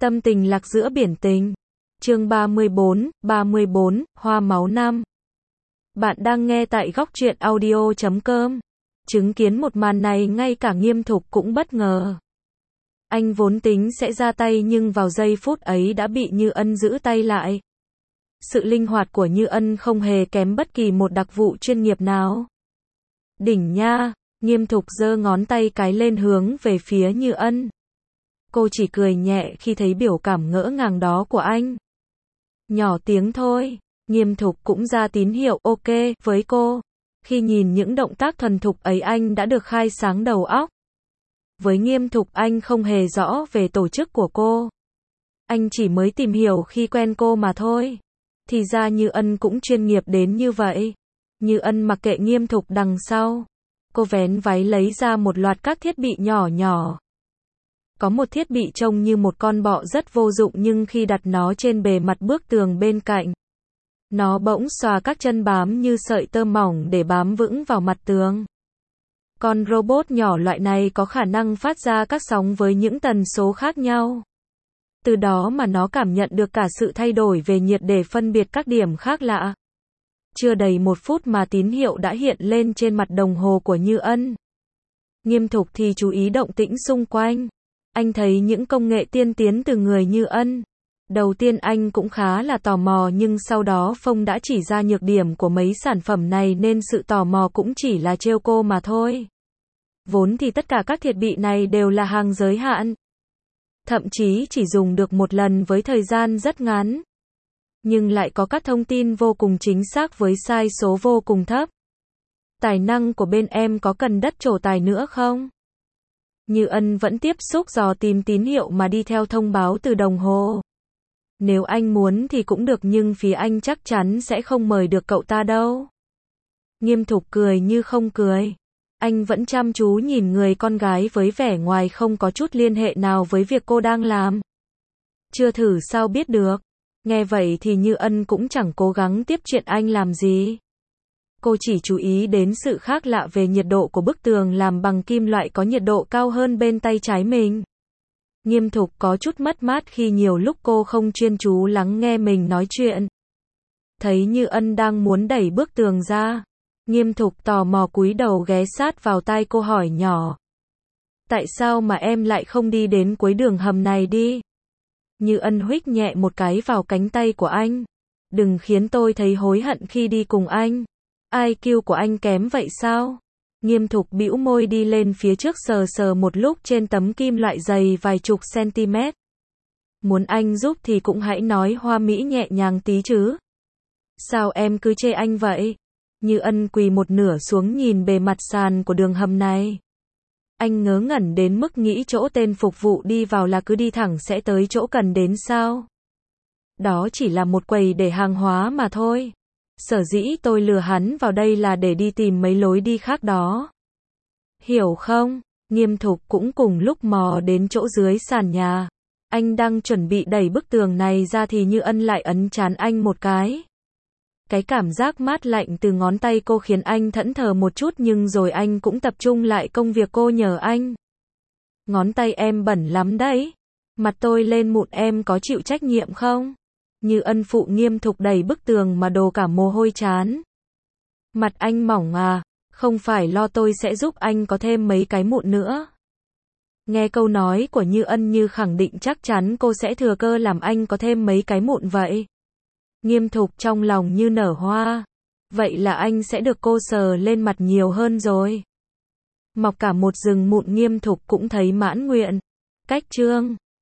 Tâm tình lạc giữa biển tình. Chương 34, Hoa máu năm. Bạn đang nghe tại góc truyện audio.com. Chứng kiến một màn này ngay cả Nghiêm Thục cũng bất ngờ. Anh vốn tính sẽ ra tay nhưng vào giây phút ấy đã bị Như Ân giữ tay lại. Sự linh hoạt của Như Ân không hề kém bất kỳ một đặc vụ chuyên nghiệp nào. Đỉnh nha, Nghiêm Thục giơ ngón tay cái lên hướng về phía Như Ân. Cô chỉ cười nhẹ khi thấy biểu cảm ngỡ ngàng đó của anh. Nhỏ tiếng thôi, Nghiêm Thục cũng ra tín hiệu ok với cô. Khi nhìn những động tác thuần thục ấy anh đã được khai sáng đầu óc. Với Nghiêm Thục anh không hề rõ về tổ chức của cô. Anh chỉ mới tìm hiểu khi quen cô mà thôi. Thì ra Như Ân cũng chuyên nghiệp đến như vậy. Như Ân mặc kệ Nghiêm Thục đằng sau. Cô vén váy lấy ra một loạt các thiết bị nhỏ nhỏ. Có một thiết bị trông như một con bọ rất vô dụng nhưng khi đặt nó trên bề mặt bức tường bên cạnh, nó bỗng xòa các chân bám như sợi tơ mỏng để bám vững vào mặt tường. Con robot nhỏ loại này có khả năng phát ra các sóng với những tần số khác nhau. Từ đó mà nó cảm nhận được cả sự thay đổi về nhiệt để phân biệt các điểm khác lạ. Chưa đầy 1 phút mà tín hiệu đã hiện lên trên mặt đồng hồ của Như Ân. Nghiêm Thục thì chú ý động tĩnh xung quanh. Anh thấy những công nghệ tiên tiến từ người Như Ân. Đầu tiên anh cũng khá là tò mò nhưng sau đó Phong đã chỉ ra nhược điểm của mấy sản phẩm này nên sự tò mò cũng chỉ là trêu cô mà thôi. Vốn thì tất cả các thiết bị này đều là hàng giới hạn. Thậm chí chỉ dùng được một lần với thời gian rất ngắn. Nhưng lại có các thông tin vô cùng chính xác với sai số vô cùng thấp. Tài năng của bên em có cần đất trổ tài nữa không? Như Ân vẫn tiếp xúc dò tìm tín hiệu mà đi theo thông báo từ đồng hồ. Nếu anh muốn thì cũng được nhưng phía anh chắc chắn sẽ không mời được cậu ta đâu. Nghiêm Thục cười như không cười. Anh vẫn chăm chú nhìn người con gái với vẻ ngoài không có chút liên hệ nào với việc cô đang làm. Chưa thử sao biết được. Nghe vậy thì Như Ân cũng chẳng cố gắng tiếp chuyện anh làm gì. Cô chỉ chú ý đến sự khác lạ về nhiệt độ của bức tường làm bằng kim loại có nhiệt độ cao hơn bên tay trái mình. Nghiêm Thục có chút mất mát khi nhiều lúc cô không chuyên chú lắng nghe mình nói chuyện. Thấy Như Ân đang muốn đẩy bức tường ra. Nghiêm Thục tò mò cúi đầu ghé sát vào tai cô hỏi nhỏ. Tại sao mà em lại không đi đến cuối đường hầm này đi? Như Ân huých nhẹ một cái vào cánh tay của anh. Đừng khiến tôi thấy hối hận khi đi cùng anh. IQ của anh kém vậy sao? Nghiêm Thục bĩu môi đi lên phía trước sờ sờ một lúc trên tấm kim loại dày vài chục cm. Muốn anh giúp thì cũng hãy nói hoa mỹ nhẹ nhàng tí chứ. Sao em cứ chê anh vậy? Như Ân quỳ một nửa xuống nhìn bề mặt sàn của đường hầm này. Anh ngớ ngẩn đến mức nghĩ chỗ tên phục vụ đi vào là cứ đi thẳng sẽ tới chỗ cần đến sao? Đó chỉ là một quầy để hàng hóa mà thôi. Sở dĩ tôi lừa hắn vào đây là để đi tìm mấy lối đi khác đó. Hiểu không? Nghiêm Thục cũng cùng lúc mò đến chỗ dưới sàn nhà. Anh đang chuẩn bị đẩy bức tường này ra thì Như Ân lại ấn trán anh một cái. Cái cảm giác mát lạnh từ ngón tay cô khiến anh thẫn thờ một chút nhưng rồi anh cũng tập trung lại công việc cô nhờ anh. Ngón tay em bẩn lắm đấy. Mặt tôi lên mụn em có chịu trách nhiệm không? Như Ân phụ Nghiêm Thục đẩy bức tường mà đổ cả mồ hôi chán. Mặt anh mỏng à, không phải lo tôi sẽ giúp anh có thêm mấy cái mụn nữa. Nghe câu nói của Như Ân như khẳng định chắc chắn cô sẽ thừa cơ làm anh có thêm mấy cái mụn vậy. Nghiêm Thục trong lòng như nở hoa. Vậy là anh sẽ được cô sờ lên mặt nhiều hơn rồi. Mọc cả một rừng mụn Nghiêm Thục cũng thấy mãn nguyện. Cách chương